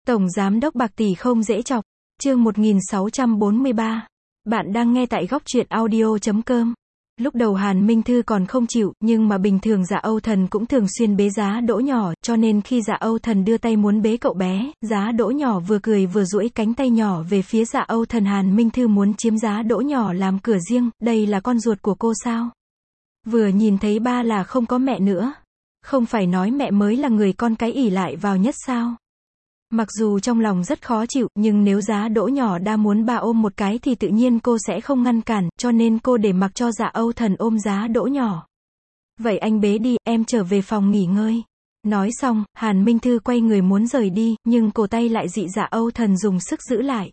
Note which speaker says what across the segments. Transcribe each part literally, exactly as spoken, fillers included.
Speaker 1: Tổng giám đốc bạc tỷ không dễ chọc. Chương một nghìn sáu trăm bốn mươi ba. Bạn đang nghe tại góc truyện audio chấm com. Lúc đầu Hàn Minh Thư còn không chịu, nhưng mà bình thường Dạ Âu Thần cũng thường xuyên bế Giá Đỗ nhỏ, cho nên khi Dạ Âu Thần đưa tay muốn bế cậu bé, Giá Đỗ nhỏ vừa cười vừa duỗi cánh tay nhỏ về phía Dạ Âu Thần. Hàn Minh Thư muốn chiếm Giá Đỗ nhỏ làm cửa riêng, đây là con ruột của cô sao? Vừa nhìn thấy ba là không có mẹ nữa. Không phải nói mẹ mới là người con cái ỷ lại vào nhất sao? Mặc dù trong lòng rất khó chịu, nhưng nếu Giá Đỗ nhỏ đã muốn bà ôm một cái thì tự nhiên cô sẽ không ngăn cản, cho nên cô để mặc cho Dạ Âu Thần ôm Giá Đỗ nhỏ. Vậy anh bế đi, em trở về phòng nghỉ ngơi. Nói xong, Hàn Minh Thư quay người muốn rời đi, nhưng cổ tay lại dị Dạ Âu Thần dùng sức giữ lại.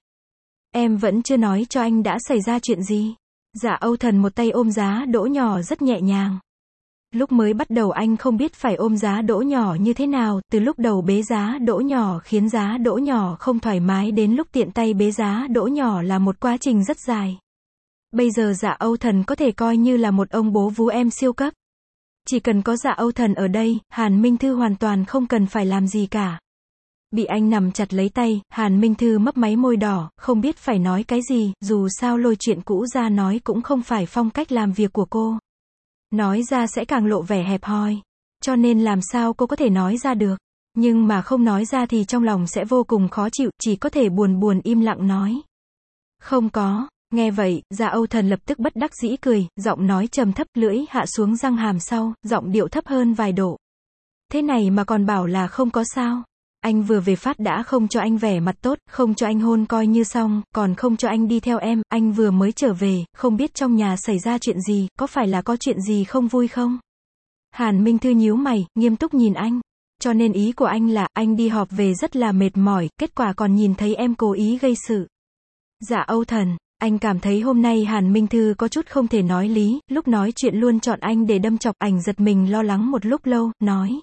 Speaker 1: Em vẫn chưa nói cho anh đã xảy ra chuyện gì. Dạ Âu Thần một tay ôm Giá Đỗ nhỏ rất nhẹ nhàng. Lúc mới bắt đầu anh không biết phải ôm Giá Đỗ nhỏ như thế nào, từ lúc đầu bế Giá Đỗ nhỏ khiến Giá Đỗ nhỏ không thoải mái đến lúc tiện tay bế Giá Đỗ nhỏ là một quá trình rất dài. Bây giờ Dạ Âu Thần có thể coi như là một ông bố vú em siêu cấp. Chỉ cần có Dạ Âu Thần ở đây, Hàn Minh Thư hoàn toàn không cần phải làm gì cả. Bị anh nằm chặt lấy tay, Hàn Minh Thư mấp máy môi đỏ, không biết phải nói cái gì, dù sao lôi chuyện cũ ra nói cũng không phải phong cách làm việc của cô. Nói ra sẽ càng lộ vẻ hẹp hòi. Cho nên làm sao cô có thể nói ra được. Nhưng mà không nói ra thì trong lòng sẽ vô cùng khó chịu, chỉ có thể buồn buồn im lặng nói. Không có. Nghe vậy, Dạ Âu Thần lập tức bất đắc dĩ cười, giọng nói trầm thấp, lưỡi hạ xuống răng hàm sau, giọng điệu thấp hơn vài độ. Thế này mà còn bảo là không có sao. Anh vừa về phát đã không cho anh vẻ mặt tốt, không cho anh hôn coi như xong, còn không cho anh đi theo em, anh vừa mới trở về, không biết trong nhà xảy ra chuyện gì, có phải là có chuyện gì không vui không? Hàn Minh Thư nhíu mày, nghiêm túc nhìn anh. Cho nên ý của anh là, anh đi họp về rất là mệt mỏi, kết quả còn nhìn thấy em cố ý gây sự. Dạ Âu Thần, anh cảm thấy hôm nay Hàn Minh Thư có chút không thể nói lý, lúc nói chuyện luôn chọn anh để đâm chọc, ảnh giật mình lo lắng một lúc lâu, nói.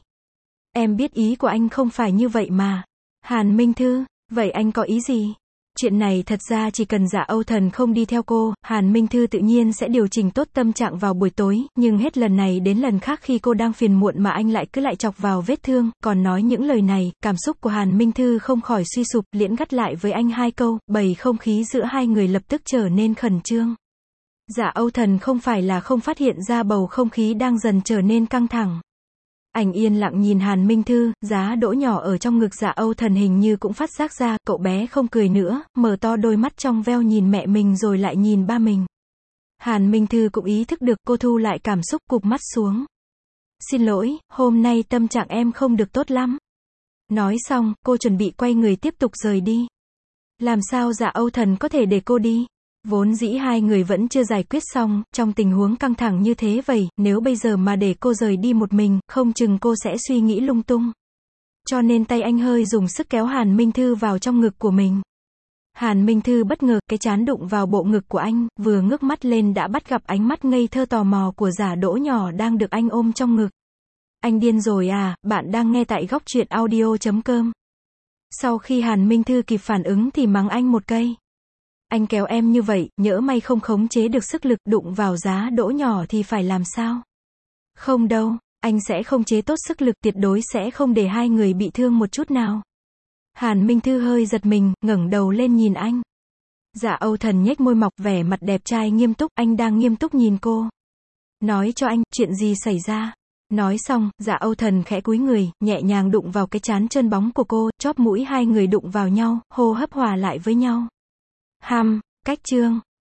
Speaker 1: Em biết ý của anh không phải như vậy mà. Hàn Minh Thư, vậy anh có ý gì? Chuyện này thật ra chỉ cần Dạ Âu Thần không đi theo cô, Hàn Minh Thư tự nhiên sẽ điều chỉnh tốt tâm trạng vào buổi tối, nhưng hết lần này đến lần khác khi cô đang phiền muộn mà anh lại cứ lại chọc vào vết thương, còn nói những lời này, cảm xúc của Hàn Minh Thư không khỏi suy sụp, liễn gắt lại với anh hai câu, bầy không khí giữa hai người lập tức trở nên khẩn trương. Dạ Âu Thần không phải là không phát hiện ra bầu không khí đang dần trở nên căng thẳng. Anh yên lặng nhìn Hàn Minh Thư, Giá Đỗ nhỏ ở trong ngực Dạ Âu Thần hình như cũng phát giác ra, cậu bé không cười nữa, mở to đôi mắt trong veo nhìn mẹ mình rồi lại nhìn ba mình. Hàn Minh Thư cũng ý thức được, cô thu lại cảm xúc, cụp mắt xuống. Xin lỗi, hôm nay tâm trạng em không được tốt lắm. Nói xong, cô chuẩn bị quay người tiếp tục rời đi. Làm sao Dạ Âu Thần có thể để cô đi? Vốn dĩ hai người vẫn chưa giải quyết xong, trong tình huống căng thẳng như thế vậy, nếu bây giờ mà để cô rời đi một mình, không chừng cô sẽ suy nghĩ lung tung. Cho nên tay anh hơi dùng sức kéo Hàn Minh Thư vào trong ngực của mình. Hàn Minh Thư bất ngờ, cái trán đụng vào bộ ngực của anh, vừa ngước mắt lên đã bắt gặp ánh mắt ngây thơ tò mò của Giả Đỗ nhỏ đang được anh ôm trong ngực. Anh điên rồi à, bạn đang nghe tại góc truyện audio chấm com. Sau khi Hàn Minh Thư kịp phản ứng thì mắng anh một cây. Anh kéo em như vậy, nhỡ may không khống chế được sức lực, đụng vào Giá Đỗ nhỏ thì phải làm sao? Không đâu, anh sẽ không chế tốt sức lực, tuyệt đối sẽ không để hai người bị thương một chút nào. Hàn Minh Thư hơi giật mình, ngẩng đầu lên nhìn anh. Dạ Âu Thần nhếch môi mọc, vẻ mặt đẹp trai nghiêm túc, anh đang nghiêm túc nhìn cô. Nói cho anh, chuyện gì xảy ra? Nói xong, Dạ Âu Thần khẽ cúi người, nhẹ nhàng đụng vào cái trán trơn bóng của cô, chóp mũi hai người đụng vào nhau, hô hấp hòa lại với nhau. Hăm, cách chương.